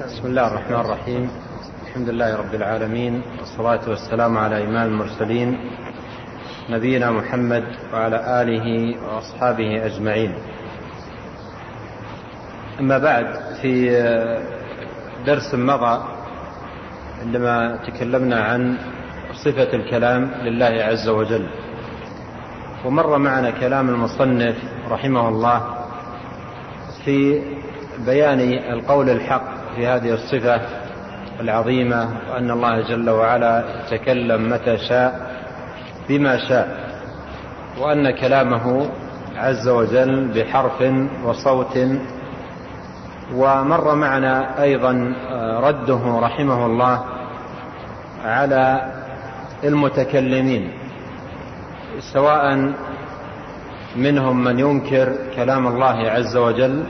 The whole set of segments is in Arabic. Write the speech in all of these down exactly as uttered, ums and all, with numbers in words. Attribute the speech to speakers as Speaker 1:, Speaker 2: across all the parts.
Speaker 1: بسم الله الرحمن الرحيم. الحمد لله رب العالمين، والصلاة والسلام على إمام المرسلين نبينا محمد وعلى آله وأصحابه أجمعين. أما بعد، في درس مضى عندما تكلمنا عن صفة الكلام لله عز وجل، ومر معنا كلام المصنف رحمه الله في بيان القول الحق في هذه الصفة العظيمة، وأن الله جل وعلا يتكلم متى شاء بما شاء، وأن كلامه عز وجل بحرف وصوت. ومر معنا أيضا رده رحمه الله على المتكلمين، سواء منهم من ينكر كلام الله عز وجل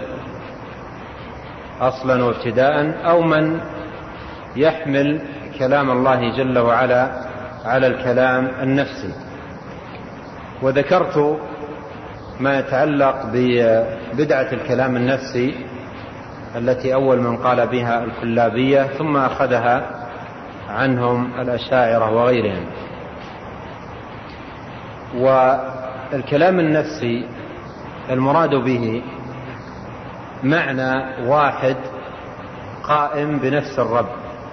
Speaker 1: أصلا وابتداء، أو من يحمل كلام الله جل وعلا على الكلام النفسي. وذكرت ما يتعلق ببدعة الكلام النفسي التي أول من قال بها الكلابية، ثم أخذها عنهم الأشاعرة وغيرهم. والكلام النفسي المراد به معنى واحد قائم بنفس الرب،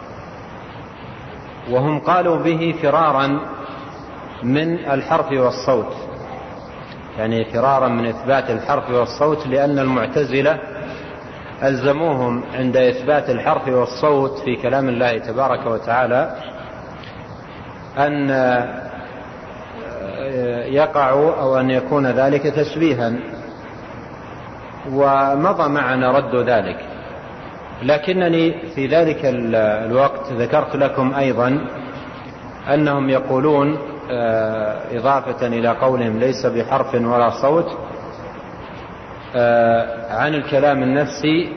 Speaker 1: وهم قالوا به فرارا من الحرف والصوت، يعني فرارا من إثبات الحرف والصوت، لأن المعتزلة ألزموهم عند إثبات الحرف والصوت في كلام الله تبارك وتعالى أن يقعوا أو أن يكون ذلك تشبيها، ومضى معنا رد ذلك. لكنني في ذلك الوقت ذكرت لكم أيضا أنهم يقولون إضافة إلى قولهم ليس بحرف ولا صوت عن الكلام النفسي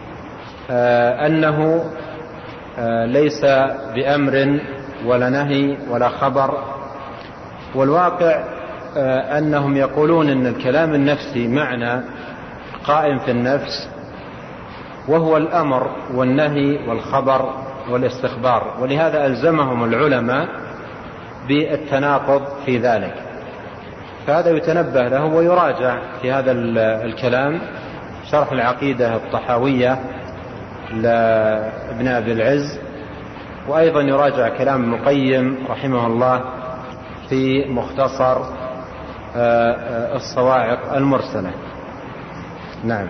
Speaker 1: أنه ليس بأمر ولا نهي ولا خبر. والواقع أنهم يقولون أن الكلام النفسي معنى قائم في النفس، وهو الأمر والنهي والخبر والاستخبار، ولهذا ألزمهم العلماء بالتناقض في ذلك. فهذا يتنبه له ويراجع في هذا الكلام شرح العقيدة الطحاوية لابن أبي العز، وأيضا يراجع كلام ابن القيم رحمه الله في مختصر الصواعق المرسلة. نعم.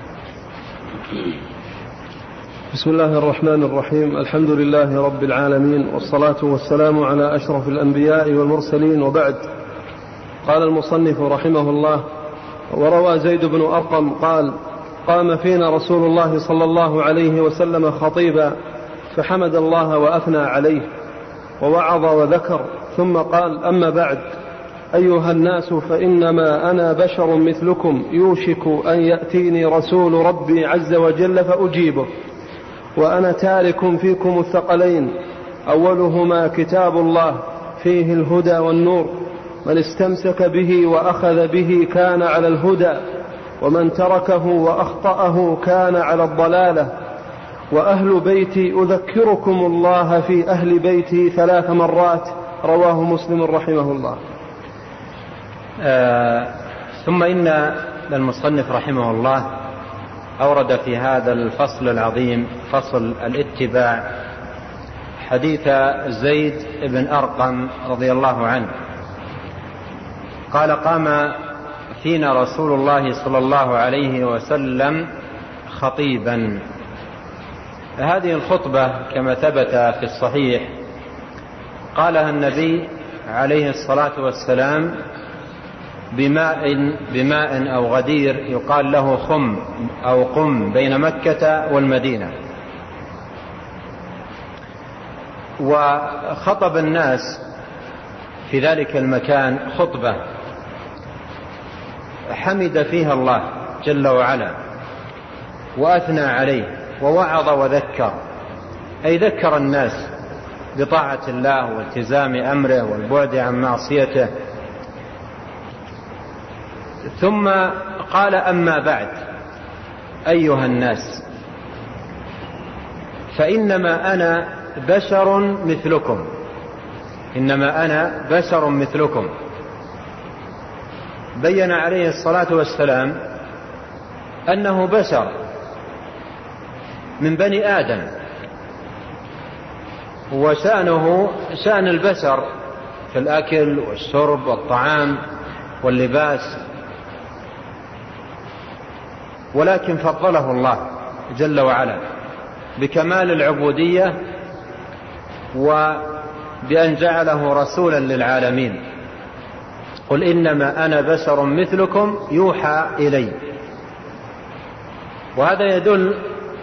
Speaker 2: بسم الله الرحمن الرحيم. الحمد لله رب العالمين، والصلاة والسلام على أشرف الأنبياء والمرسلين، وبعد. قال المصنف رحمه الله: وروى زيد بن أرقم قال: قام فينا رسول الله صلى الله عليه وسلم خطيبا، فحمد الله وأثنى عليه ووعظ وذكر، ثم قال: أما بعد، أيها الناس، فإنما أنا بشر مثلكم، يوشك أن يأتيني رسول ربي عز وجل فأجيبه، وأنا تارك فيكم الثقلين، أولهما كتاب الله فيه الهدى والنور، من استمسك به وأخذ به كان على الهدى، ومن تركه وأخطأه كان على الضلالة، وأهل بيتي أذكركم الله في أهل بيتي ثلاث مرات. رواه مسلم رحمه الله.
Speaker 1: آه ثم إن المصنف رحمه الله أورد في هذا الفصل العظيم، فصل الاتباع، حديث زيد بن أرقم رضي الله عنه قال: قام فينا رسول الله صلى الله عليه وسلم خطيبا. هذه الخطبة كما ثبت في الصحيح قالها النبي عليه الصلاة والسلام بماء, بماء أو غدير يقال له خم أو قم بين مكة والمدينة، وخطب الناس في ذلك المكان خطبة حمد فيها الله جل وعلا وأثنى عليه ووعظ وذكر، أي ذكر الناس بطاعة الله والتزام أمره والبعد عن معصيته. ثم قال: أما بعد، أيها الناس. فإنما أنا بشر مثلكم، إنما أنا بشر مثلكم. بين عليه الصلاة والسلام أنه بشر من بني آدم، وشأنه شأن البشر في الأكل والشرب والطعام واللباس، ولكن فضله الله جل وعلا بكمال العبودية وبأن جعله رسولا للعالمين. قل إنما أنا بشر مثلكم يوحى إلي. وهذا يدل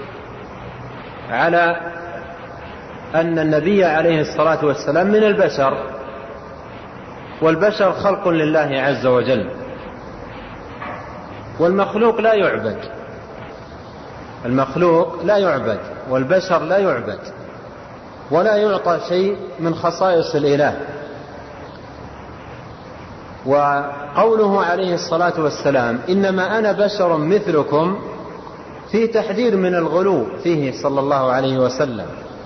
Speaker 1: على أن النبي عليه الصلاة والسلام من البشر، والبشر خلق لله عز وجل، والمخلوق لا يعبد، المخلوق لا يعبد والبشر لا يعبد ولا يعطى شيء من خصائص الإله. وقوله عليه الصلاة والسلام إنما أنا بشر مثلكم في تحذير من الغلو فيه صلى الله عليه وسلم،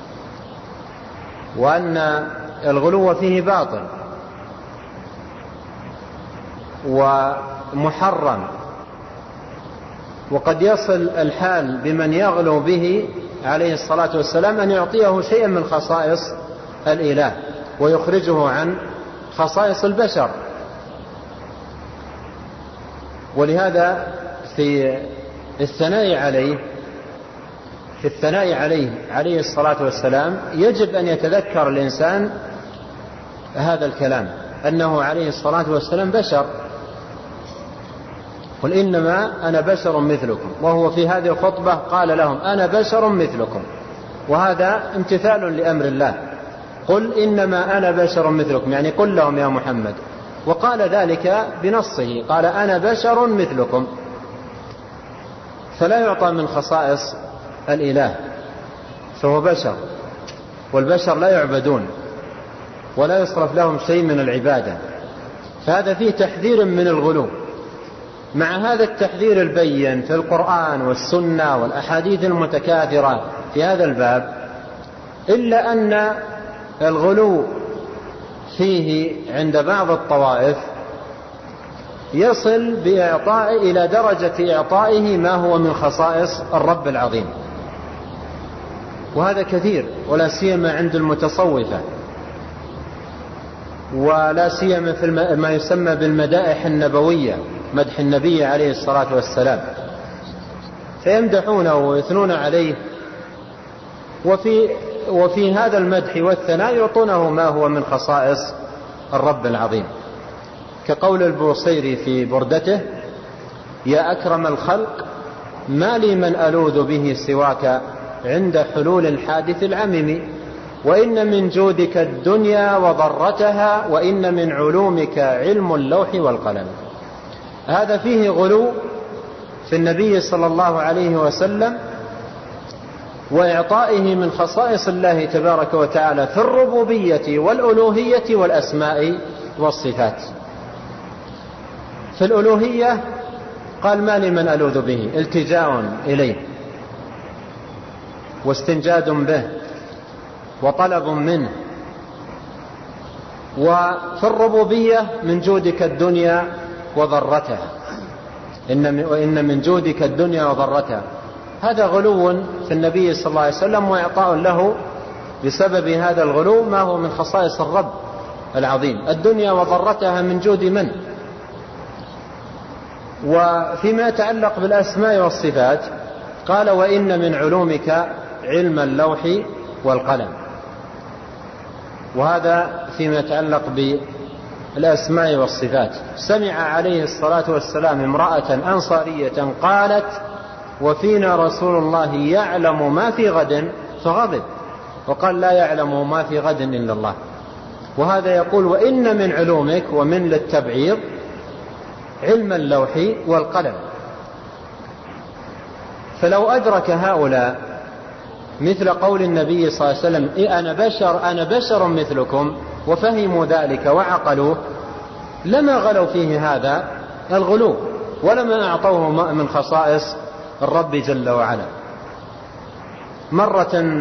Speaker 1: وأن الغلو فيه باطل ومحرم، وقد يصل الحال بمن يغلو به عليه الصلاة والسلام أن يعطيه شيئا من خصائص الإله ويخرجه عن خصائص البشر. ولهذا في الثناء عليه في الثناء عليه عليه الصلاة والسلام يجب أن يتذكر الإنسان هذا الكلام، أنه عليه الصلاة والسلام بشر. قل إنما أنا بشر مثلكم، وهو في هذه الخطبة قال لهم أنا بشر مثلكم، وهذا امتثال لأمر الله. قل إنما أنا بشر مثلكم، يعني قل لهم يا محمد، وقال ذلك بنصه، قال أنا بشر مثلكم، فلا يعطى من خصائص الإله، فهو بشر، والبشر لا يعبدون ولا يصرف لهم شيء من العبادة، فهذا فيه تحذير من الغلو. مع هذا التحذير البين في القرآن والسنة والأحاديث المتكاثرة في هذا الباب، إلا أن الغلو فيه عند بعض الطوائف يصل بإعطاء إلى درجة إعطائه ما هو من خصائص الرب العظيم، وهذا كثير، ولا سيما عند المتصوفة، ولا سيما في ما يسمى بالمدائح النبوية، مدح النبي عليه الصلاة والسلام، فيمدحونه ويثنون عليه، وفي, وفي هذا المدح والثناء يعطونه ما هو من خصائص الرب العظيم، كقول البوصيري في بردته: يا أكرم الخلق ما لي من ألوذ به سواك عند حلول الحادث العمم، وإن من جودك الدنيا وضرتها، وإن من علومك علم اللوح والقلم. هذا فيه غلو في النبي صلى الله عليه وسلم وإعطائه من خصائص الله تبارك وتعالى في الربوبية والألوهية والأسماء والصفات. في الألوهية قال ما لمن ألوذ به، التجاء إليه واستنجاد به وطلب منه. وفي الربوبية من جودك الدنيا وضرتها، إن وإن من جودك الدنيا وضرتها، هذا غلو في النبي صلى الله عليه وسلم، وإعطاء له بسبب هذا الغلو ما هو من خصائص الرب العظيم. الدنيا وضرتها من جود من؟ وفيما يتعلق بالأسماء والصفات قال: وإن من علومك علم اللوح والقلم. وهذا فيما يتعلق بالأسماء والصفات. سمع عليه الصلاة والسلام امرأة أنصارية قالت: وفينا رسول الله يعلم ما في غد، فغضب وقال: لا يعلم ما في غد إلا الله. وهذا يقول: وإن من علومك، ومن للتبعيض، علم اللوح والقلم. فلو أدرك هؤلاء مثل قول النبي صلى الله عليه وسلم: إيه أنا بشر أنا بشر مثلكم، وفهموا ذلك وعقلوه، لما غلوا فيه هذا الغلو، ولما أعطوه من خصائص الرب جل وعلا. مرة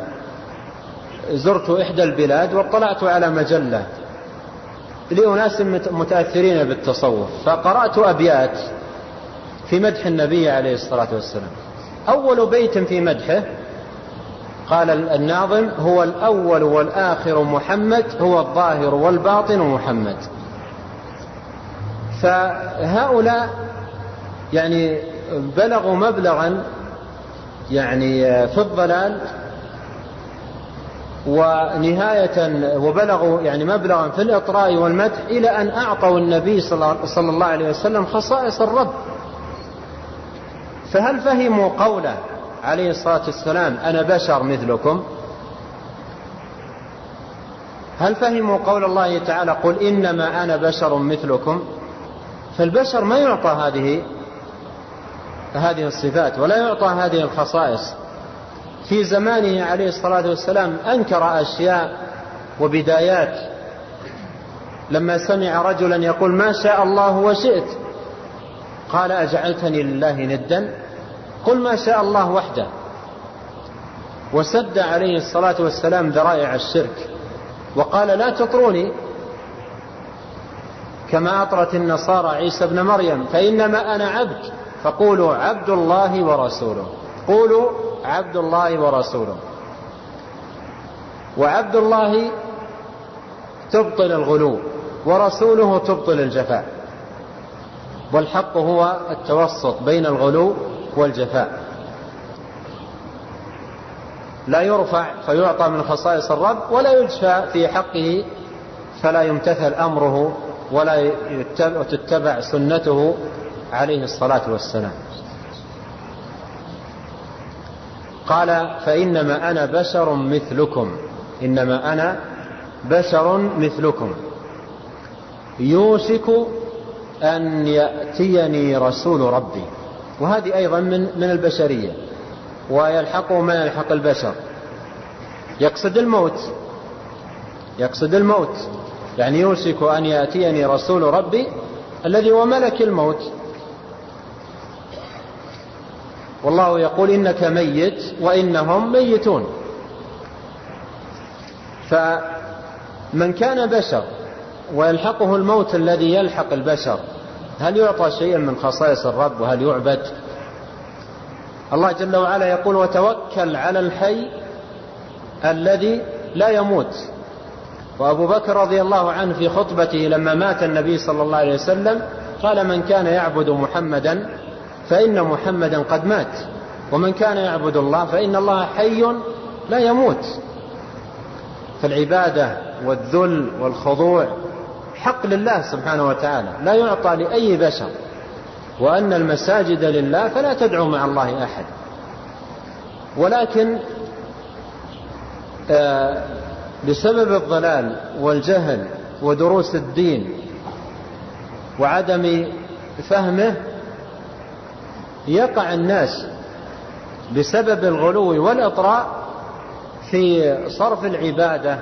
Speaker 1: زرت إحدى البلاد واطلعت على مجلة لأناس متأثرين بالتصوف، فقرأت أبيات في مدح النبي عليه الصلاة والسلام. أول بيت في مدحه قال الناظم: هو الأول والآخر محمد، هو الظاهر والباطن محمد. فهؤلاء يعني بلغوا مبلغا يعني في الضلال، ونهاية وبلغوا يعني مبلغا في الإطراء والمدح إلى أن أعطوا النبي صلى الله عليه وسلم خصائص الرب. فهل فهموا قوله عليه الصلاة والسلام: أنا بشر مثلكم؟ هل فهموا قول الله تعالى: قل إنما أنا بشر مثلكم؟ فالبشر ما يعطى هذه هذه الصفات ولا يعطى هذه الخصائص. في زمانه عليه الصلاة والسلام أنكر أشياء وبدايات، لما سمع رجلا يقول: ما شاء الله وشئت، قال: أجعلتني لله ندا؟ قل ما شاء الله وحده. وسد عليه الصلاة والسلام ذرائع الشرك وقال: لا تطروني كما أطرت النصارى عيسى ابن مريم، فإنما أنا عبد، فقولوا عبد الله ورسوله، قولوا عبد الله ورسوله. وعبد الله تبطل الغلو، ورسوله تبطل الجفاء، والحق هو التوسط بين الغلو والجفاء. لا يرفع فيعطى من خصائص الرب، ولا يجفى في حقه فلا يمتثل أمره ولا تتبع سنته عليه الصلاة والسلام. قال: فإنما أنا بشر مثلكم، إنما أنا بشر مثلكم يوشك أن يأتيني رسول ربي. وهذه أيضا من من البشرية، ويلحقه ما يلحق البشر. يقصد الموت، يقصد الموت يعني يوشك أن يأتيني رسول ربي الذي هو ملك الموت. والله يقول: إنك ميت وإنهم ميتون. فمن كان بشر ويلحقه الموت الذي يلحق البشر، هل يعطى شيئا من خصائص الرب وهل يعبد؟ الله جل وعلا يقول: وتوكل على الحي الذي لا يموت. وأبو بكر رضي الله عنه في خطبته لما مات النبي صلى الله عليه وسلم قال: من كان يعبد محمدا فإن محمدا قد مات، ومن كان يعبد الله فإن الله حي لا يموت. فالعبادة والذل والخضوع حق لله سبحانه وتعالى، لا يعطى لأي بشر. وأن المساجد لله فلا تدعو مع الله أحد. ولكن آه بسبب الضلال والجهل ودروس الدين وعدم فهمه يقع الناس بسبب الغلو والإطراء في صرف العبادة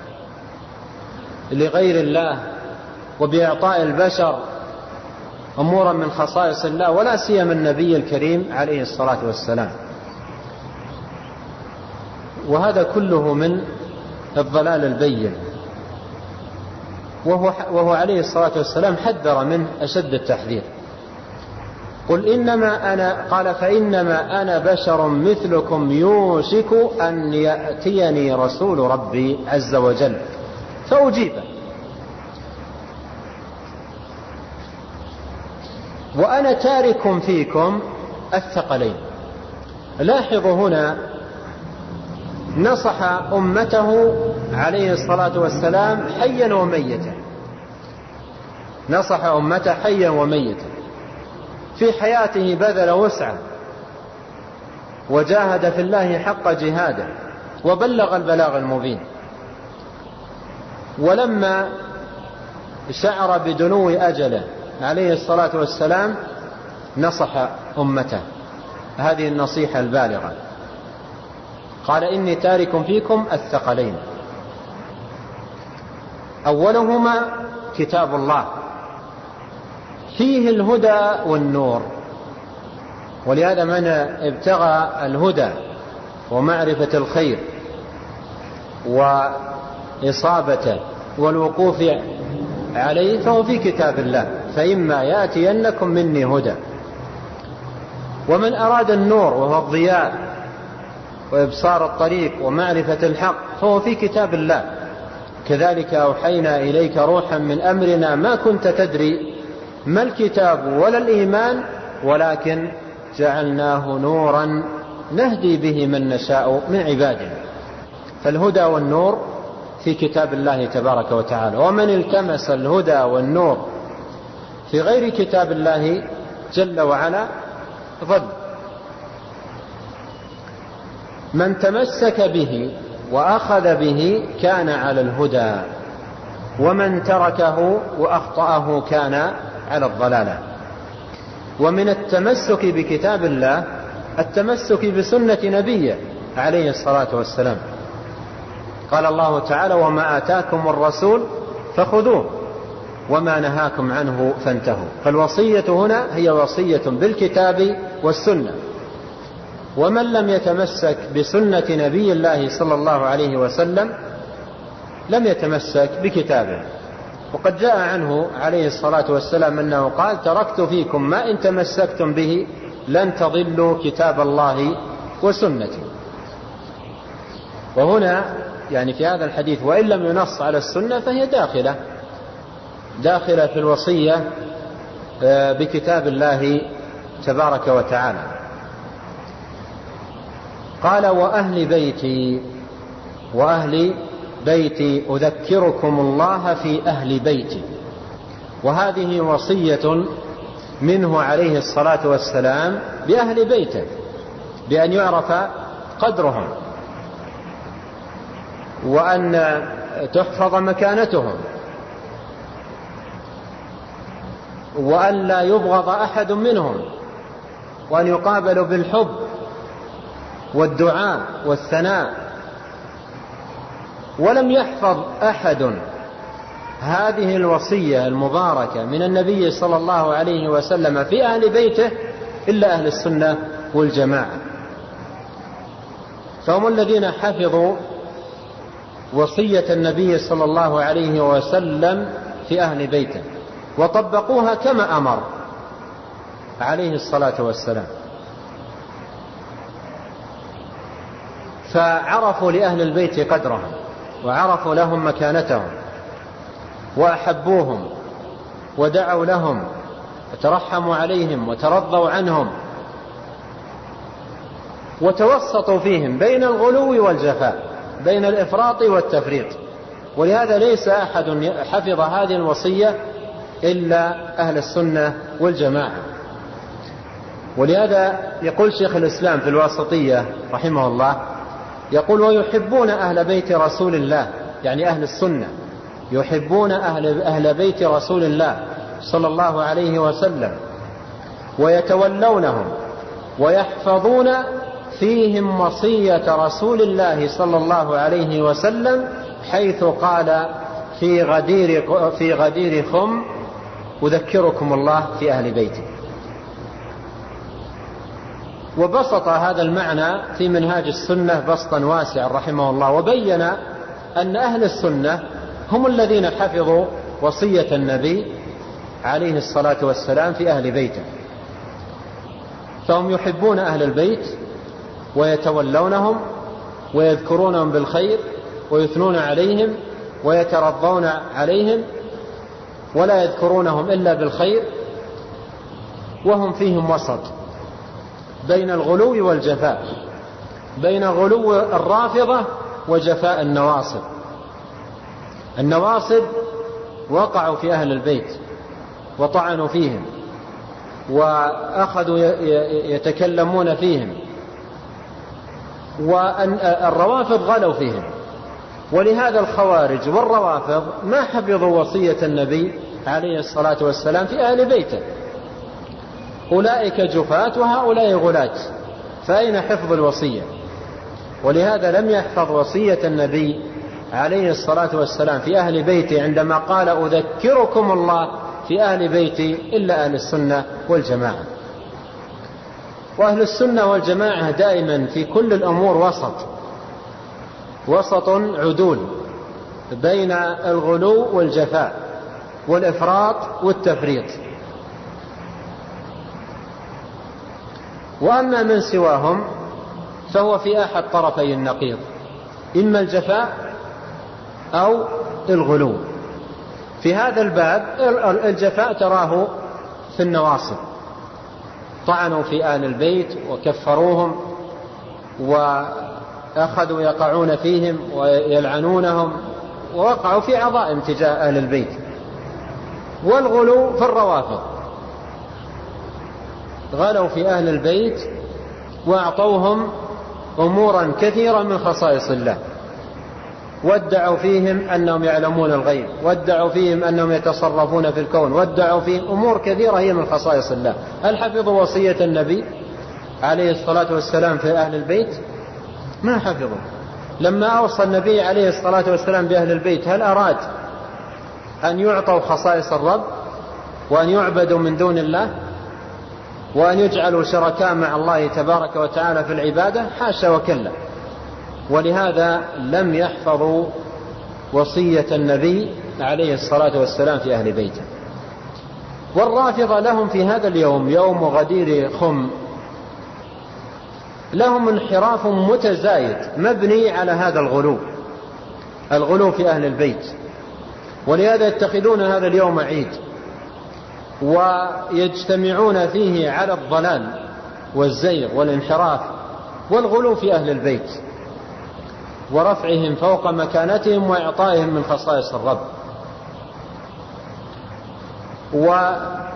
Speaker 1: لغير الله، وبإعطاء البشر أمورا من خصائص الله، ولا سيما النبي الكريم عليه الصلاة والسلام. وهذا كله من الضلال البين، وهو, وهو عليه الصلاة والسلام حذر منه أشد التحذير. قل إنما أنا قال: فإنما أنا بشر مثلكم يوشك أن يأتيني رسول ربي عز وجل فأجيب. وأنا تارك فيكم الثقلين. لاحظوا هنا نصح أمته عليه الصلاة والسلام حيا وميتا، نصح أمته حيا وميتا. في حياته بذل وسعه وجاهد في الله حق جهاده وبلغ البلاغ المبين. ولما شعر بدنو أجله عليه الصلاة والسلام نصح أمته هذه النصيحة البالغة، قال: إني تارك فيكم الثقلين، أولهما كتاب الله فيه الهدى والنور. ولهذا من ابتغى الهدى ومعرفة الخير وإصابته والوقوف عليه فهو في كتاب الله، فإما يأتينكم مني هدى. ومن أراد النور وهو الضياء وإبصار الطريق ومعرفة الحق فهو في كتاب الله. كذلك أوحينا إليك روحا من أمرنا ما كنت تدري ما الكتاب ولا الإيمان ولكن جعلناه نورا نهدي به من نشاء من عبادنا. فالهدى والنور في كتاب الله تبارك وتعالى، ومن التمس الهدى والنور في غير كتاب الله جل وعلا ضل. من تمسك به وأخذ به كان على الهدى، ومن تركه وأخطأه كان على الضلالة. ومن التمسك بكتاب الله التمسك بسنة نبيه عليه الصلاة والسلام. قال الله تعالى: وما آتاكم الرسول فخذوه وما نهاكم عنه فانتهوا. فالوصية هنا هي وصية بالكتاب والسنة، ومن لم يتمسك بسنة نبي الله صلى الله عليه وسلم لم يتمسك بكتابه. وقد جاء عنه عليه الصلاة والسلام أنه قال: تركت فيكم ما إن تمسكتم به لن تضلوا كتاب الله وسنتي. وهنا يعني في هذا الحديث وإن لم ينص على السنة فهي داخلة داخلة في الوصية بكتاب الله تبارك وتعالى. قال: وأهل بيتي وأهل بيتي أذكركم الله في أهل بيتي. وهذه وصية منه عليه الصلاة والسلام بأهل بيته بأن يعرف قدرهم وأن تحفظ مكانتهم وأن لا يبغض أحد منهم وأن يقابلوا بالحب والدعاء والثناء. ولم يحفظ أحد هذه الوصية المباركة من النبي صلى الله عليه وسلم في أهل بيته إلا أهل السنة والجماعة، فهم الذين حفظوا وصية النبي صلى الله عليه وسلم في أهل بيته وطبقوها كما أمر عليه الصلاة والسلام. فعرفوا لأهل البيت قدرهم وعرفوا لهم مكانتهم وأحبوهم ودعوا لهم وترحموا عليهم وترضوا عنهم وتوسطوا فيهم بين الغلو والجفاء، بين الإفراط والتفريط. ولهذا ليس أحد حفظ هذه الوصية إلا أهل السنة والجماعة. ولهذا يقول شيخ الإسلام في الواسطية رحمه الله، يقول: ويحبون أهل بيت رسول الله، يعني أهل السنة يحبون أهل, أهل بيت رسول الله صلى الله عليه وسلم ويتولونهم ويحفظون فيهم وصية رسول الله صلى الله عليه وسلم حيث قال في غدير, في غدير خم: أذكركم الله في أهل بيتي. وبسط هذا المعنى في منهاج السنة بسطا واسعا رحمه الله، وبين أن أهل السنة هم الذين حفظوا وصية النبي عليه الصلاة والسلام في أهل بيته، فهم يحبون أهل البيت ويتولونهم ويذكرونهم بالخير ويثنون عليهم ويترضون عليهم ولا يذكرونهم إلا بالخير، وهم فيهم وسط بين الغلو والجفاء، بين غلو الرافضة وجفاء النواصب. النواصب وقعوا في أهل البيت وطعنوا فيهم وأخذوا يتكلمون فيهم، والروافض غلوا فيهم. ولهذا الخوارج والروافض ما حفظوا وصية النبي عليه الصلاة والسلام في أهل بيته. أولئك جفاة وهؤلاء غلاة، فأين حفظ الوصية؟ ولهذا لم يحفظ وصية النبي عليه الصلاة والسلام في أهل بيته عندما قال: أذكركم الله في أهل بيتي إلا أهل السنة والجماعة. وأهل السنة والجماعة دائما في كل الأمور وسط وسط عدول بين الغلو والجفاء والإفراط والتفريط. وأما من سواهم فهو في أحد طرفي النقيض، إما الجفاء أو الغلو. في هذا الباب الجفاء تراه في النواصب، طعنوا في آل البيت وكفروهم وأخذوا يقعون فيهم ويلعنونهم، ووقعوا في عظائم تجاه آل البيت. والغلو في الروافض، غلوا في أهل البيت وأعطوهم أمورا كثيرة من خصائص الله، وادعوا فيهم أنهم يعلمون الغيب، وادعوا فيهم أنهم يتصرفون في الكون، وادعوا فيهم أمور كثيرة هي من خصائص الله. هل حفظوا وصية النبي عليه الصلاة والسلام في أهل البيت؟ ما حفظوا. لما أوصى النبي عليه الصلاة والسلام بأهل البيت هل أراد أن يعطوا خصائص الرب وأن يعبدوا من دون الله وأن يجعلوا شركاء مع الله تبارك وتعالى في العبادة؟ حاشا وكلا. ولهذا لم يحفظوا وصية النبي عليه الصلاة والسلام في أهل بيته. والرافضة لهم في هذا اليوم، يوم غدير خم، لهم انحراف متزايد مبني على هذا الغلو، الغلو في أهل البيت. ولهذا يتخذون هذا اليوم عيد ويجتمعون فيه على الضلال والزيغ والانحراف والغلو في أهل البيت ورفعهم فوق مكانتهم وإعطائهم من خصائص الرب. وفي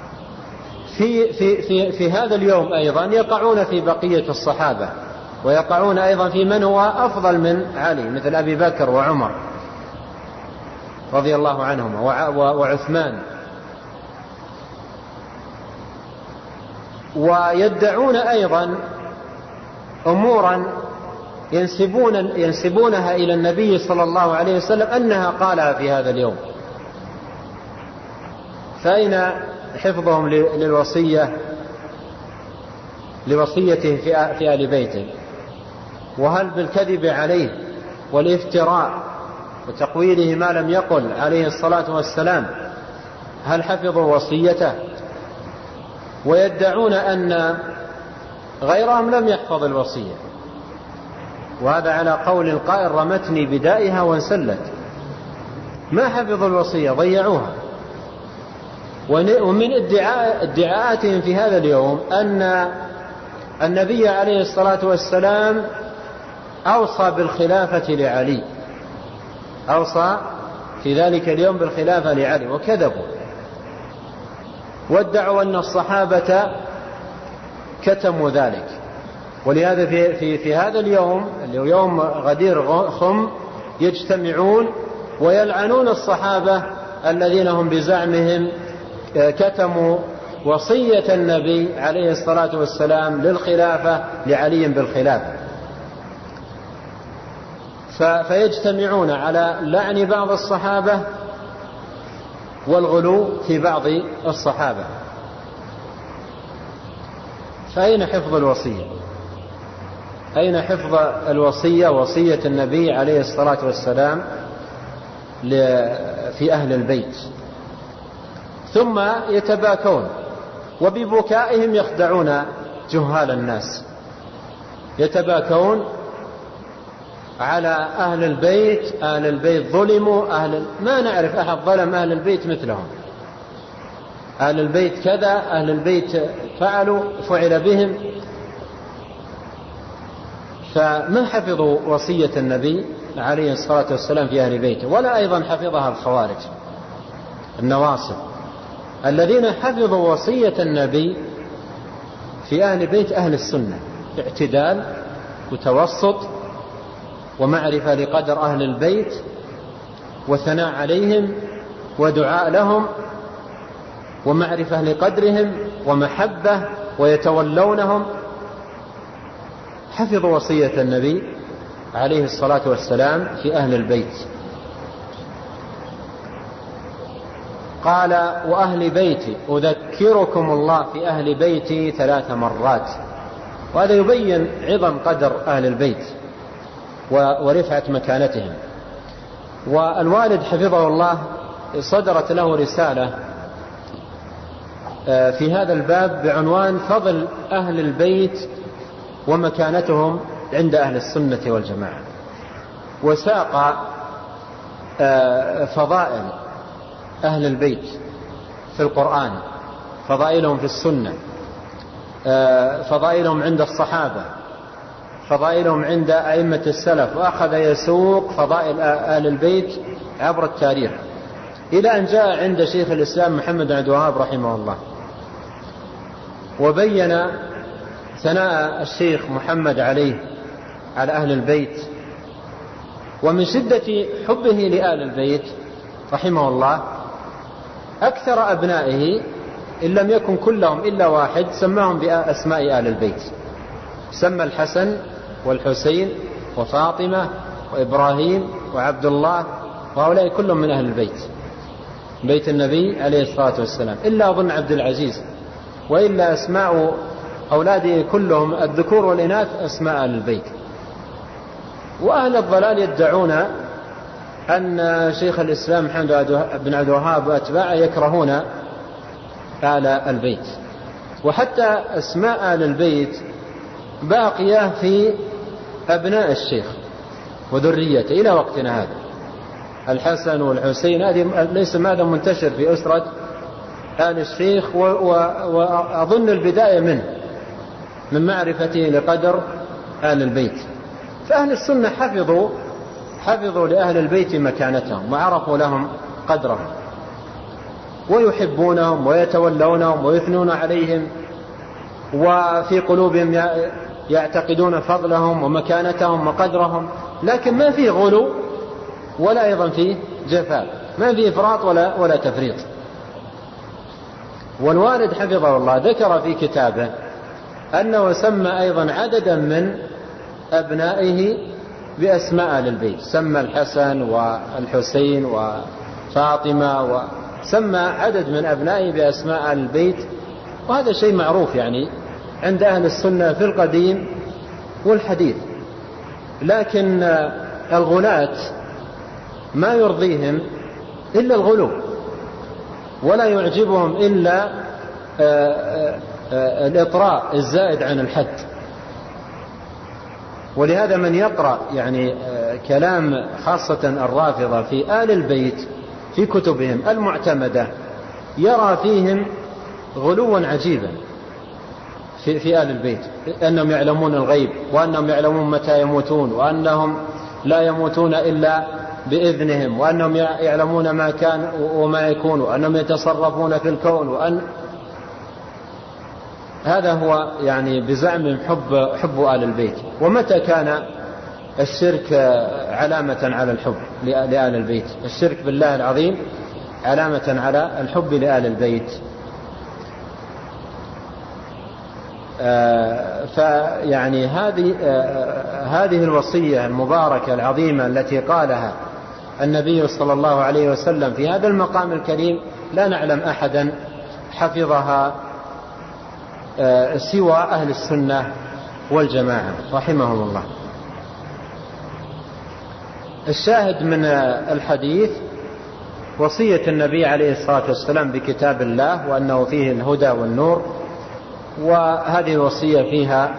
Speaker 1: في في في هذا اليوم أيضا يقعون في بقية الصحابة، ويقعون أيضا في من هو أفضل من علي مثل أبي بكر وعمر رضي الله عنهما وعثمان. ويدعون أيضا أمورا ينسبون ينسبونها إلى النبي صلى الله عليه وسلم أنها قالها في هذا اليوم. فأين حفظهم للوصية لوصيته في آل بيته؟ وهل بالكذب عليه والافتراء وتقويله ما لم يقل عليه الصلاة والسلام هل حفظوا وصيته؟ ويدعون أن غيرهم لم يحفظ الوصية، وهذا على قول القائل رمتني بدائها وانسلت. ما حفظوا الوصية، ضيعوها. ومن ادعاء ادعاءاتهم في هذا اليوم أن النبي عليه الصلاة والسلام أوصى بالخلافة لعلي، أوصى في ذلك اليوم بالخلافة لعلي، وكذبوا. وادعوا أن الصحابة كتموا ذلك. ولهذا في, في, في هذا اليوم اليوم غدير خم يجتمعون ويلعنون الصحابة الذين هم بزعمهم كتموا وصية النبي عليه الصلاة والسلام للخلافة لعلي بالخلافة. فيجتمعون على لعن بعض الصحابة والغلو في بعض الصحابة. فأين حفظ الوصية؟ أين حفظ الوصية، وصية النبي عليه الصلاة والسلام في أهل البيت؟ ثم يتباكون وببكائهم يخدعون جهال الناس، يتباكون على أهل البيت. أهل البيت ظلموا، أهل ما نعرف أحد ظلم أهل البيت مثلهم. أهل البيت كذا، أهل البيت فعلوا فعل بهم. فما حفظوا وصية النبي عليه الصلاة والسلام في أهل بيته، ولا أيضا حفظها الخوارج النواصب الذين حفظوا وصية النبي في أهل بيت أهل السنة اعتدال وتوسط ومعرفة لقدر أهل البيت وثناء عليهم ودعاء لهم ومعرفة لقدرهم ومحبة ويتولونهم. حفظوا وصية النبي عليه الصلاة والسلام في أهل البيت. قال: وأهل بيتي أذكركم الله في أهل بيتي ثلاث مرات. وهذا يبين عظم قدر أهل البيت ورفعة مكانتهم. والوالد حفظه الله صدرت له رسالة في هذا الباب بعنوان فضل أهل البيت ومكانتهم عند أهل السنة والجماعة، وساق فضائل أهل البيت في القرآن، فضائلهم في السنة، فضائلهم عند الصحابة، فضائلهم عند أئمة السلف، وأخذ يسوق فضائل أهل البيت عبر التاريخ إلى أن جاء عند شيخ الإسلام محمد بن عبد الوهاب رحمه الله، وبين ثناء الشيخ محمد عليه على أهل البيت، ومن شدة حبه لآل البيت رحمه الله أكثر أبنائه إن لم يكن كلهم إلا واحد سماهم بأسماء آل البيت، سمى الحسن والحسين وفاطمة وإبراهيم وعبد الله، وهؤلاء كلهم من أهل البيت، بيت النبي عليه الصلاة والسلام، إلا أظن عبد العزيز، وإلا أسماء أولاده كلهم الذكور والإناث أسماء آل البيت. وأهل الضلال يدعون أن شيخ الإسلام محمد بن عبد الوهاب وأتباعه يكرهون آل البيت، وحتى أسماء آل البيت باقية في أبناء الشيخ وذريته إلى وقتنا هذا. الحسن والحسين هذه ليس ماذا منتشر في أسرة آل الشيخ، وأظن البداية منه من معرفته لقدر آل البيت. فأهل السنة حفظوا حفظوا لأهل البيت مكانتهم وعرفوا لهم قدرهم، ويحبونهم ويتولونهم ويثنون عليهم، وفي قلوبهم يعتقدون فضلهم ومكانتهم وقدرهم، لكن ما فيه غلو ولا أيضا فيه جفاء، ما فيه إفراط ولا, ولا تفريط. والوالد حفظه الله ذكر في كتابه أنه سمى أيضا عددا من أبنائه بأسماء آل البيت، سمى الحسن والحسين وفاطمة، وسمى عدد من أبنائه بأسماء آل البيت، وهذا شيء معروف يعني عند أهل السنة في القديم والحديث. لكن الغلاة ما يرضيهم إلا الغلو، ولا يعجبهم إلا الإطراء الزائد عن الحد. ولهذا من يقرأ يعني كلام خاصة الرافضة في آل البيت في كتبهم المعتمدة يرى فيهم غلوا عجيبا في, في آل البيت، أنهم يعلمون الغيب، وأنهم يعلمون متى يموتون، وأنهم لا يموتون إلا بإذنهم، وأنهم يعلمون ما كان وما يكون، وأنهم يتصرفون في الكون، وأن هذا هو يعني بزعم حب, حب آل البيت. ومتى كان الشرك علامة على الحب لآل البيت؟ الشرك بالله العظيم علامة على الحب لآل البيت. آه فيعني هذه آه هذه الوصية المباركة العظيمة التي قالها النبي صلى الله عليه وسلم في هذا المقام الكريم لا نعلم أحدا حفظها آه سوى أهل السنة والجماعة رحمهم الله. الشاهد من الحديث وصية النبي عليه الصلاة والسلام بكتاب الله، وأنه فيه الهدى والنور، وهذه الوصية فيها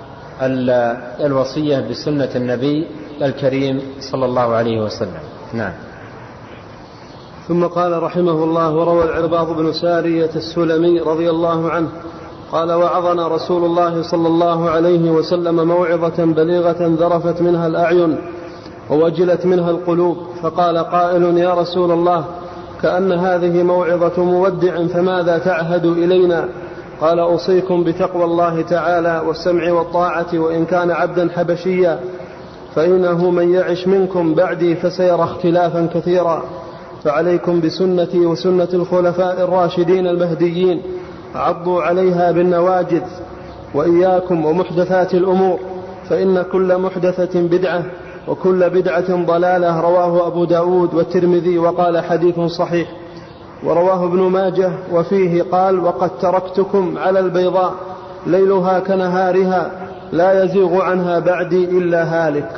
Speaker 1: الوصية بسنة النبي الكريم صلى الله عليه وسلم. نعم.
Speaker 2: ثم قال رحمه الله: وروى العرباض بن سارية السلمي رضي الله عنه قال: وعظنا رسول الله صلى الله عليه وسلم موعظة بليغة ذرفت منها الأعين ووجلت منها القلوب، فقال قائل: يا رسول الله، كأن هذه موعظة مودع، فماذا تعهد إلينا؟ قال: أوصيكم بتقوى الله تعالى والسمع والطاعة، وإن كان عبدا حبشيا، فإنه من يعش منكم بعدي فسيرى اختلافا كثيرا، فعليكم بسنتي وسنة الخلفاء الراشدين المهديين، عضوا عليها بالنواجذ، وإياكم ومحدثات الأمور، فإن كل محدثة بدعة، وكل بدعة ضلالة. رواه أبو داود والترمذي وقال حديث صحيح. ورواه ابن ماجه وفيه قال: وقد تركتكم على البيضاء ليلها كنهارها لا يزيغ عنها بعدي إلا هالك.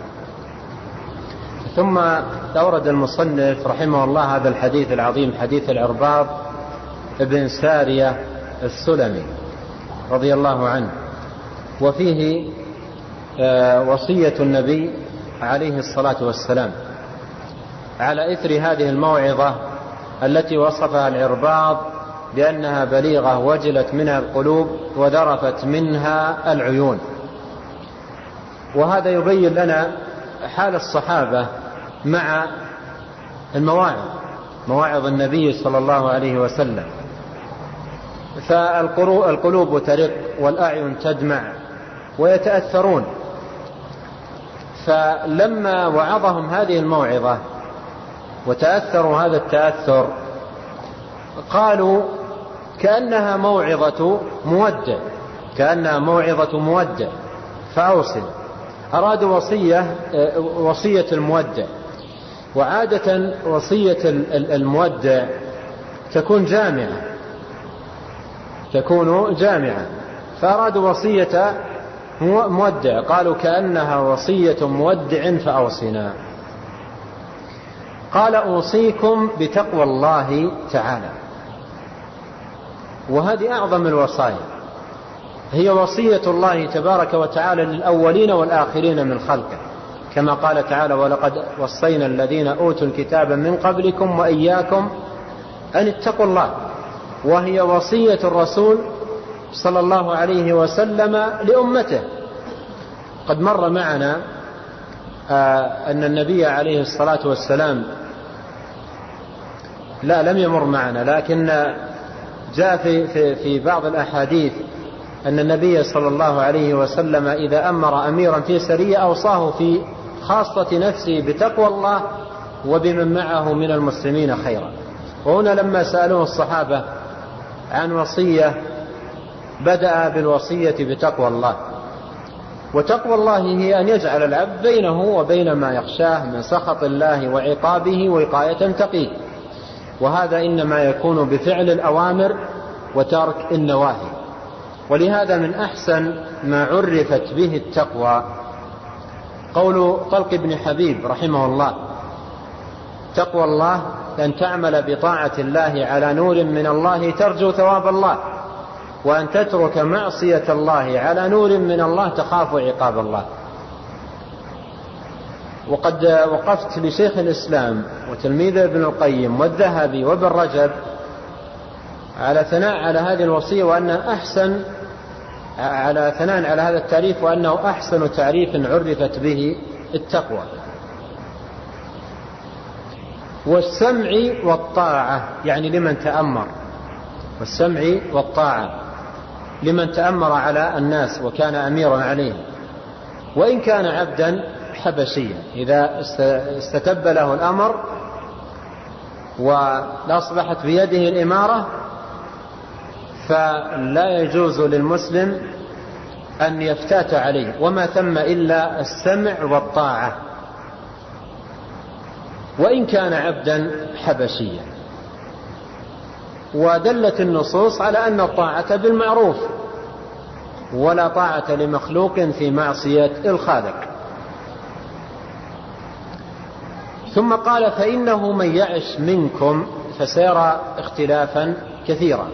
Speaker 1: ثم أورد المصنف رحمه الله هذا الحديث العظيم، حديث العرباض ابن سارية السلمي رضي الله عنه، وفيه وصية النبي عليه الصلاة والسلام على إثر هذه الموعظة التي وصفها العرباض بأنها بليغة وجلت منها القلوب وذرفت منها العيون. وهذا يبين لنا حال الصحابة مع المواعظ، مواعظ النبي صلى الله عليه وسلم، فالقلوب ترق والأعين تدمع ويتأثرون. فلما وعظهم هذه الموعظة وتأثروا هذا التأثر قالوا كأنها موعظة مودع، كأنها موعظة مودع فأوصل. أرادوا وصية وصية المودع، وعادة وصية المودع تكون جامعة تكون جامعة فأرادوا وصية مودع، قالوا كأنها وصية مودع فأوصنا. قال أوصيكم بتقوى الله تعالى، وهذه أعظم الوصايا، هي وصية الله تبارك وتعالى للأولين والآخرين من خلقه، كما قال تعالى ولقد وصينا الذين أوتوا الكتاب من قبلكم وإياكم أن اتقوا الله. وهي وصية الرسول صلى الله عليه وسلم لأمته. قد مر معنا أن النبي عليه الصلاة والسلام، لا لم يمر معنا، لكن جاء في, في, في بعض الأحاديث أن النبي صلى الله عليه وسلم إذا أمر أميرا في سرية أوصاه في خاصة نفسه بتقوى الله وبمن معه من المسلمين خيرا. وهنا لما سألوه الصحابة عن وصية بدأ بالوصية بتقوى الله. وتقوى الله هي أن يجعل العبد بينه وبين ما يخشاه من سخط الله وعقابه وقاية تقيه، وهذا إنما يكون بفعل الأوامر وترك النواهي. ولهذا من أحسن ما عرفت به التقوى قول طلق بن حبيب رحمه الله: تقوى الله أن تعمل بطاعة الله على نور من الله ترجو ثواب الله، وأن تترك معصية الله على نور من الله تخاف عقاب الله. وقد وقفت لشيخ الإسلام وتلميذه ابن القيم والذهبي وابن رجب على ثناء على هذه الوصية، وأن أحسن على ثناء على هذا التعريف، وأنه أحسن تعريف عرفت به التقوى. والسمع والطاعة يعني لمن تأمر، والسمع والطاعة لمن تأمر على الناس وكان أميرا عليهم، وإن كان عبدا حبشيا، إذا استتب له الأمر وأصبحت بيده الإمارة فلا يجوز للمسلم أن يفتات عليه، وما ثم إلا السمع والطاعة، وإن كان عبدا حبشيا. ودلت النصوص على أن الطاعة بالمعروف، ولا طاعة لمخلوق في معصية الخالق. ثم قال: فإنه من يعش منكم فسيرى اختلافا كثيرا.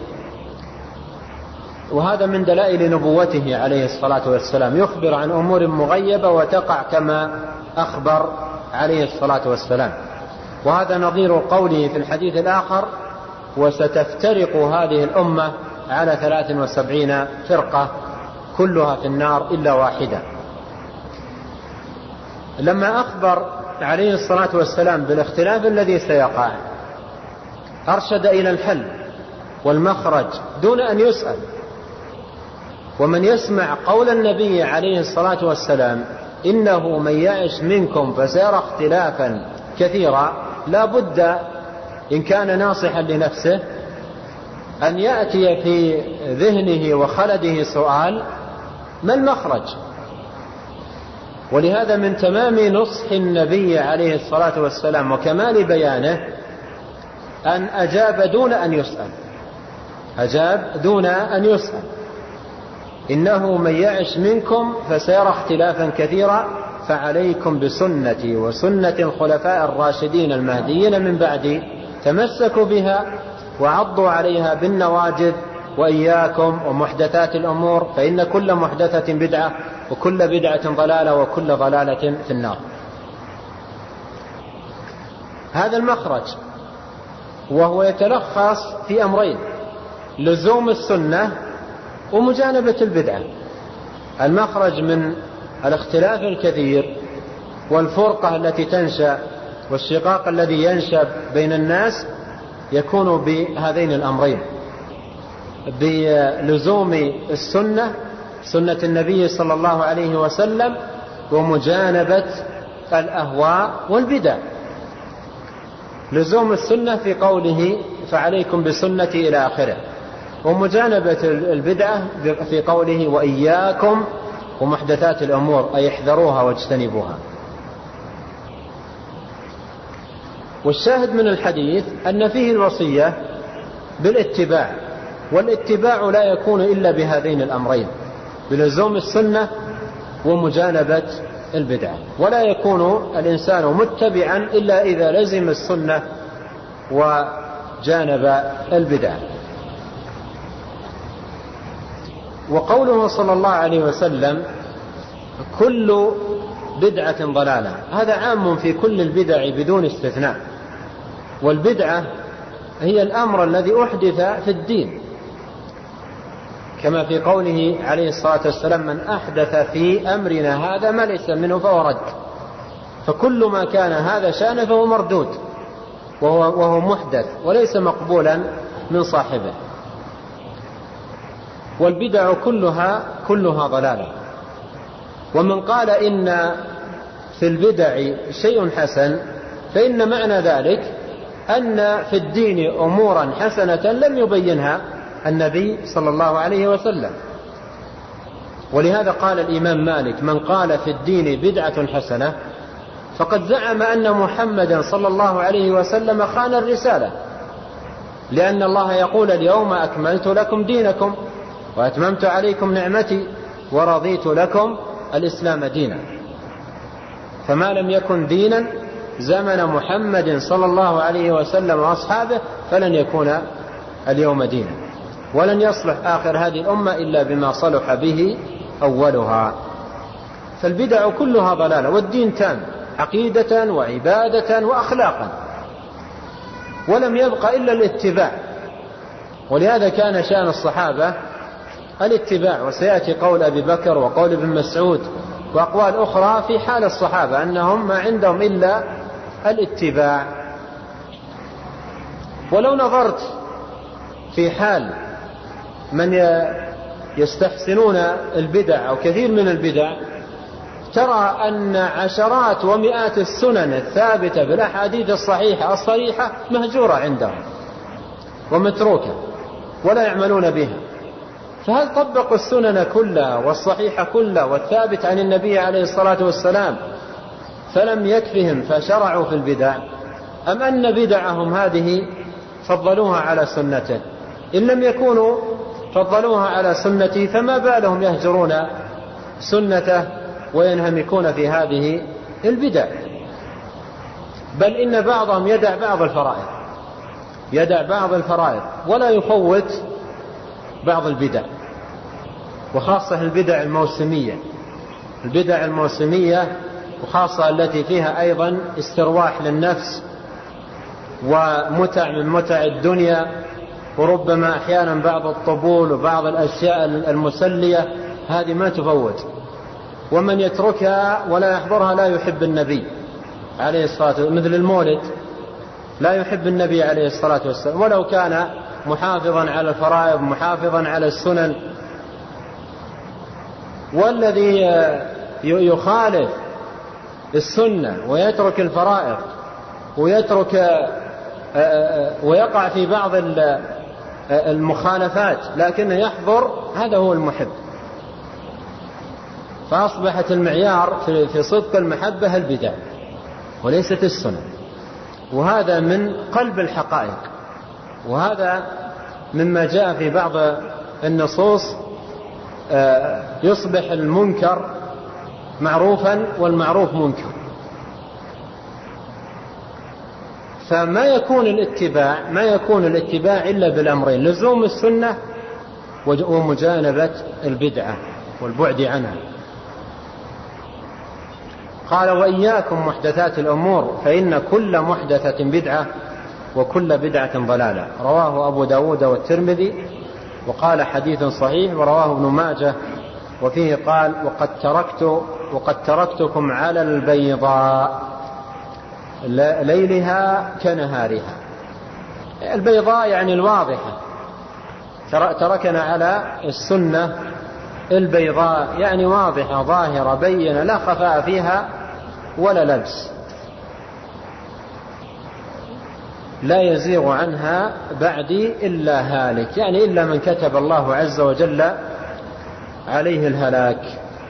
Speaker 1: وهذا من دلائل نبوته عليه الصلاة والسلام، يخبر عن أمور مغيبة وتقع كما أخبر عليه الصلاة والسلام. وهذا نظير قوله في الحديث الآخر: وستفترق هذه الأمة على ثلاث وسبعين فرقة كلها في النار إلا واحدة. لما أخبر عليه الصلاة والسلام بالاختلاف الذي سيقع أرشد إلى الحل والمخرج دون أن يسأل. ومن يسمع قول النبي عليه الصلاة والسلام: إنه من يعش منكم فسيرى اختلافا كثيرا، لا بد إن كان ناصحا لنفسه أن يأتي في ذهنه وخلده سؤال: ما المخرج؟ ولهذا من تمام نصح النبي عليه الصلاة والسلام وكمال بيانه أن أجاب دون أن يسأل، أجاب دون أن يسأل. إنه من يعش منكم فسيرى اختلافا كثيرا فعليكم بسنتي وسنة الخلفاء الراشدين المهديين من بعدي تمسكوا بها وعضوا عليها بالنواجذ وإياكم ومحدثات الأمور فإن كل محدثة بدعة وكل بدعة ضلالة وكل ضلالة في النار. هذا المخرج وهو يتلخص في أمرين: لزوم السنة ومجانبة البدعة. المخرج من الاختلاف الكثير والفرقة التي تنشأ والشقاق الذي ينشأ بين الناس يكون بهذين الأمرين: بلزوم السنة سنة النبي صلى الله عليه وسلم ومجانبة الأهواء والبدع. لزوم السنة في قوله فعليكم بسنتي إلى آخره، ومجانبة البدعة في قوله وإياكم ومحدثات الأمور أي احذروها واجتنبوها. والشاهد من الحديث أن فيه الوصية بالاتباع، والاتباع لا يكون إلا بهذين الأمرين: بلزوم السنة ومجانبة البدعة. ولا يكون الإنسان متبعا إلا إذا لزم السنة وجانب البدعة. وقوله صلى الله عليه وسلم كل بدعة ضلالة، هذا عام في كل البدع بدون استثناء. والبدعة هي الأمر الذي أحدث في الدين، كما في قوله عليه الصلاة والسلام من أحدث في أمرنا هذا ما ليس منه فهو رد. فكل ما كان هذا شأنه فهو مردود وهو, وهو محدث وليس مقبولا من صاحبه. والبدع كلها كلها ضلالة. ومن قال إن في البدع شيء حسن فإن معنى ذلك أن في الدين أمورا حسنة لم يبينها النبي صلى الله عليه وسلم. ولهذا قال الإمام مالك من قال في الدين بدعة حسنة فقد زعم أن محمدا صلى الله عليه وسلم خان الرسالة، لأن الله يقول اليوم أكملت لكم دينكم وأتممت عليكم نعمتي ورضيت لكم الإسلام دينا. فما لم يكن دينا زمن محمد صلى الله عليه وسلم وأصحابه فلن يكون اليوم دينا، ولن يصلح آخر هذه الأمة إلا بما صلح به أولها. فالبدع كلها ضلالة، والدين تام عقيدة وعبادة وأخلاقا، ولم يبقى إلا الاتباع. ولهذا كان شأن الصحابة الاتباع. وسيأتي قول أبي بكر وقول ابن مسعود وأقوال أخرى في حال الصحابة أنهم ما عندهم إلا الاتباع. ولو نظرت في حال من يستحسنون البدع أو كثير من البدع ترى أن عشرات ومئات السنن الثابتة بالأحاديث الصحيحة الصريحة مهجورة عندهم ومتروكة ولا يعملون بها. فهل طبقوا السنن كلها والصحيحة كلها والثابت عن النبي عليه الصلاة والسلام فلم يكفهم فشرعوا في البدع، أم أن بدعهم هذه فضلوها على سنته؟ إن لم يكونوا فضلوها على سنتي فما بالهم يهجرون سنته وينهمكون في هذه البدع؟ بل إن بعضهم يدع بعض الفرائض يدع بعض الفرائض ولا يفوت بعض البدع، وخاصة البدع الموسمية البدع الموسمية وخاصة التي فيها أيضا استرواح للنفس ومتع من متع الدنيا، وربما أحيانا بعض الطبول وبعض الأشياء المسلية، هذه ما تفوت. ومن يتركها ولا يحضرها لا يحب النبي عليه الصلاة والسلام، مثل المولد لا يحب النبي عليه الصلاة والسلام ولو كان محافظا على الفرائض محافظا على السنن. والذي يخالف السنة ويترك الفرائض ويترك ويقع في بعض المخالفات لكنه يحضر، هذا هو المحب. فأصبحت المعيار في صدق المحبة البدع وليست السنة، وهذا من قلب الحقائق. وهذا مما جاء في بعض النصوص يصبح المنكر معروفا والمعروف منكر. فما يكون الاتباع ما يكون الاتباع إلا بالأمرين: لزوم السنة ومجانبة البدعة والبعد عنها. قال: وإياكم محدثات الأمور فإن كل محدثة بدعة وكل بدعة ضلالة. رواه أبو داود والترمذي، وقال حديث صحيح. ورواه ابن ماجه، وفيه قال: وقد تركت وقد تركتكم على البيضاء ليلها كنهارها. البيضاء يعني الواضحة، تركنا على السنة البيضاء يعني واضحة ظاهرة بينة لا خفاء فيها ولا لبس، لا يزيغ عنها بعدي إلا هالك، يعني إلا من كتب الله عز وجل عليه الهلاك.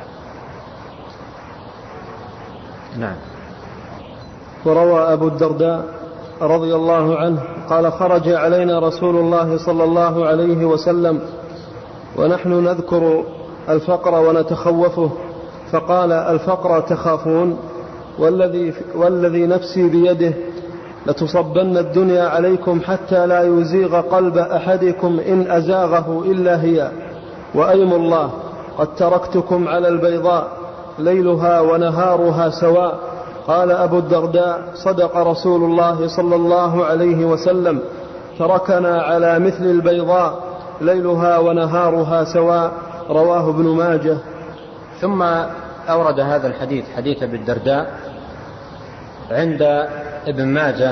Speaker 1: نعم.
Speaker 2: وروى أبو الدرداء رضي الله عنه قال: خرج علينا رسول الله صلى الله عليه وسلم ونحن نذكر الفقر ونتخوفه، فقال: الفقر تخافون، والذي, والذي نفسي بيده لتصبن الدنيا عليكم حتى لا يزيغ قلب أحدكم إن أزاغه إلا هي، وأيم الله قد تركتكم على البيضاء ليلها ونهارها سواء. قال أبو الدرداء: صدق رسول الله صلى الله عليه وسلم، تركنا على مثل البيضاء ليلها ونهارها سواء. رواه ابن ماجه.
Speaker 1: ثم أورد هذا الحديث، حديث أبي الدرداء، عند ابن ماجه،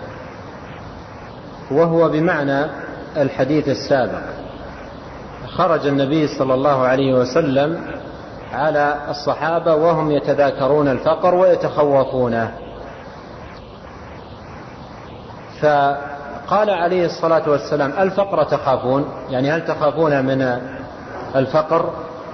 Speaker 1: وهو بمعنى الحديث السابق. خرج النبي صلى الله عليه وسلم على الصحابة وهم يتذاكرون الفقر ويتخوفونه، فقال عليه الصلاة والسلام: الفقر تخافون، يعني هل تخافون من الفقر؟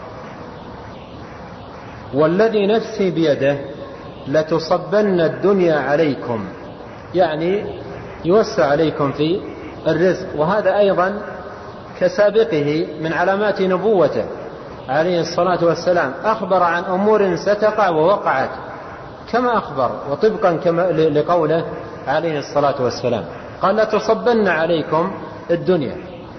Speaker 1: والذي نفسي بيده لتصبن الدنيا عليكم، يعني يوسع عليكم في الرزق. وهذا أيضا كسابقه من علامات نبوته عليه الصلاة والسلام، أخبر عن أمور ستقع ووقعت كما أخبر، وطبقا كما لقوله عليه الصلاة والسلام، قال: لتصبن عليكم الدنيا.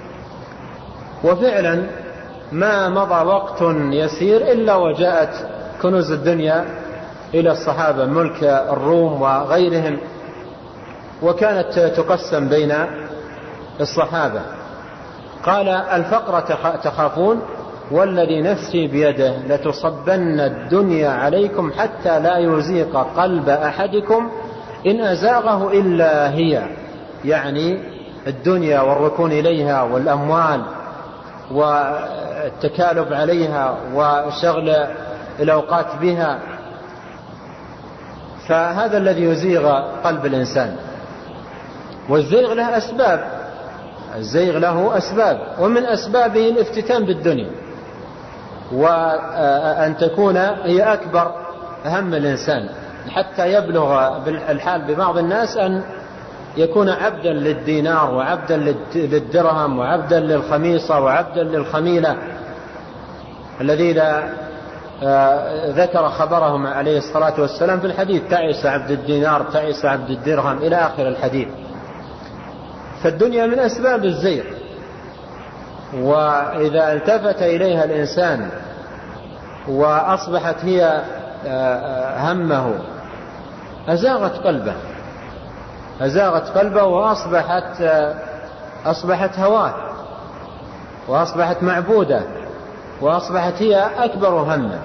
Speaker 1: وفعلا ما مضى وقت يسير إلا وجاءت كنوز الدنيا إلى الصحابة، ملك الروم وغيرهم، وكانت تقسم بين الصحابة. قال: الفقر تخافون، والذي نفسي بيده لتصبن الدنيا عليكم حتى لا يزيق قلب أحدكم إن أزاغه إلا هي، يعني الدنيا والركون إليها والأموال والتكالب عليها وشغل الأوقات بها، فهذا الذي يزيغ قلب الإنسان. والزيغ له أسباب، الزيغ له أسباب، ومن أسبابه الافتتان بالدنيا، وأن تكون هي أكبر هم الإنسان، حتى يبلغ الحال ببعض الناس أن يكون عبدا للدينار وعبدا للدرهم وعبدا للخميصة وعبدا للخميلة، الذين ذكر خبرهم عليه الصلاة والسلام في الحديث: تعس عبد الدينار، تعس عبد الدرهم، إلى آخر الحديث. فالدنيا من أسباب الزيغ، وإذا التفت إليها الإنسان وأصبحت هي همه أزاغت قلبه أزاغت قلبه وأصبحت أصبحت هواه، وأصبحت معبودة، وأصبحت هي أكبر همه.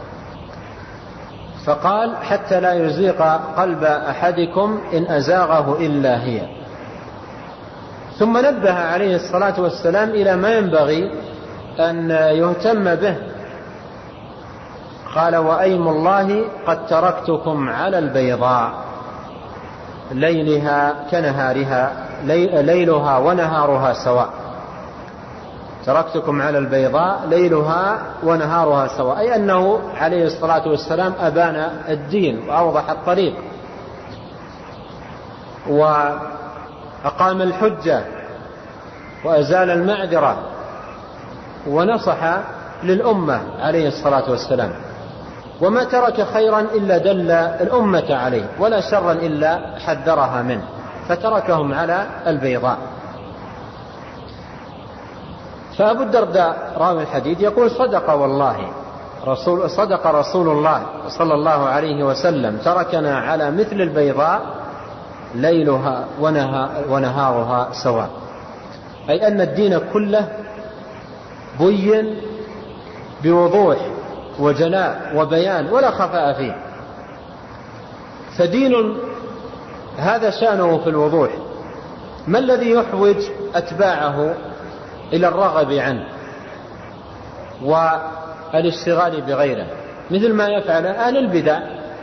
Speaker 1: فقال: حتى لا يزيق قلب أحدكم إن أزاغه إلا هي. ثم نبه عليه الصلاة والسلام إلى ما ينبغي أن يهتم به. قال: وأيم الله قد تركتكم على البيضاء ليلها كنهارها ليلها ونهارها سواء. تركتكم على البيضاء ليلها ونهارها سواء، أي أنه عليه الصلاة والسلام أبان الدين وأوضح الطريق وأقام الحجة وأزال المعذرة ونصح للأمة عليه الصلاة والسلام، وما ترك خيرا إلا دل الأمة عليه، ولا شرا إلا حذرها منه، فتركهم على البيضاء. فأبو الدرداء راوي الحديث يقول صدق والله رسول صدق رسول الله صلى الله عليه وسلم، تركنا على مثل البيضاء ليلها ونهارها سواء، أي أن الدين كله بين بوضوح وجلاء وبيان ولا خفاء فيه. فدين هذا شأنه في الوضوح، ما الذي يحوج أتباعه إلى الرغب عنه والاشتغال بغيره؟ مثل ما يفعل أهل البدع،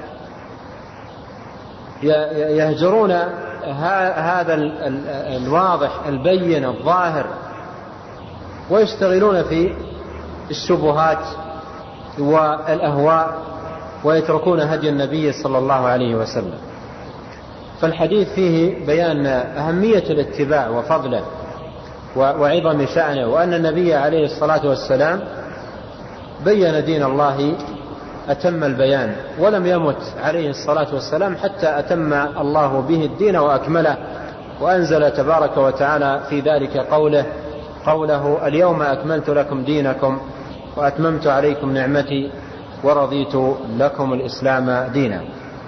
Speaker 1: يهجرون هذا الواضح البين الظاهر ويشتغلون في الشبهات والأهواء ويتركون هدي النبي صلى الله عليه وسلم. فالحديث فيه بيان أهمية الاتباع وفضله وعظم شأنه، وأن النبي عليه الصلاة والسلام بين دين الله أتم البيان، ولم يمت عليه الصلاة والسلام حتى أتم الله به الدين وأكمله، وأنزل تبارك وتعالى في ذلك قوله قوله اليوم أكملت لكم دينكم وأتممت عليكم نعمتي ورضيت لكم الإسلام دينا.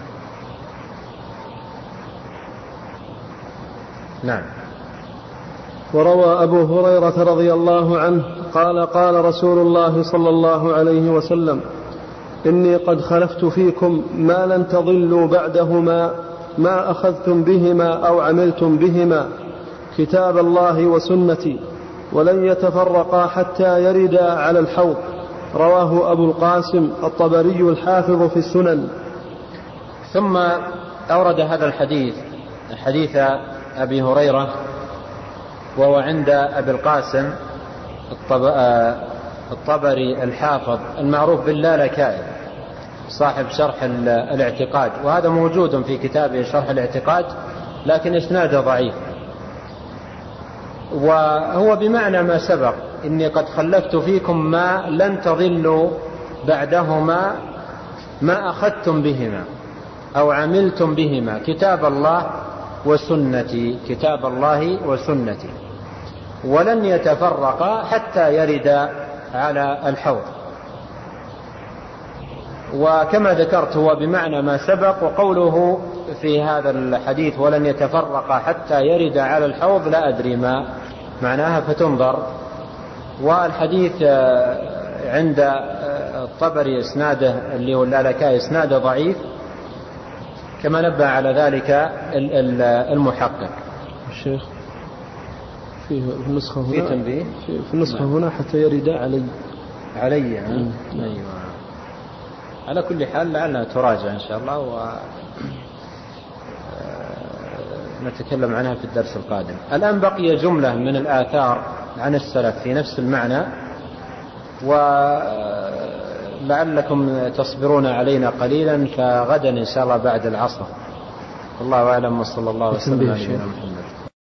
Speaker 1: نعم.
Speaker 2: وروى أبو هريرة رضي الله عنه قال قال رسول الله صلى الله عليه وسلم إني قد خلفت فيكم ما لن تضلوا بعدهما ما أخذتم بهما أو عملتم بهما، كتاب الله وسنتي، ولن يتفرقا حتى يردا على الحوض. رواه أبو القاسم الطبري الحافظ في السنن.
Speaker 1: ثم أورد هذا الحديث حديث أبي هريرة، وهو عند أبي القاسم الطبري الحافظ المعروف باللالكائي صاحب شرح الاعتقاد، وهذا موجود في كتابه شرح الاعتقاد لكن إسناده ضعيف، وهو بمعنى ما سبق إني قد خلفت فيكم ما لن تضلوا بعدهما ما أخذتم بهما أو عملتم بهما، كتاب الله وسنتي كتاب الله وسنتي، ولن يتفرقا حتى يردا على الحوض. وكما ذكرت هو بمعنى ما سبق، وقوله في هذا الحديث ولن يتفرقا حتى يردا على الحوض لا أدري ما معناها فتنظر. والحديث عند الطبري إسناده اللي هو اللالكائي إسناده ضعيف، كما نبه على ذلك المحقق.
Speaker 2: الشيخ فيه في النسخة هنا
Speaker 1: في تنبيه
Speaker 2: في النسخة هنا حتى يرد علي
Speaker 1: علي أيوة. على كل حال لعلنا تراجع إن شاء الله ونتكلم عنها في الدرس القادم. الآن بقي جملة من الآثار عن السلف في نفس المعنى، ولعلكم تصبرون علينا قليلا، فغدا إن شاء الله بعد العصر. الله أعلم، وصلى الله وسلم على نبينا محمد.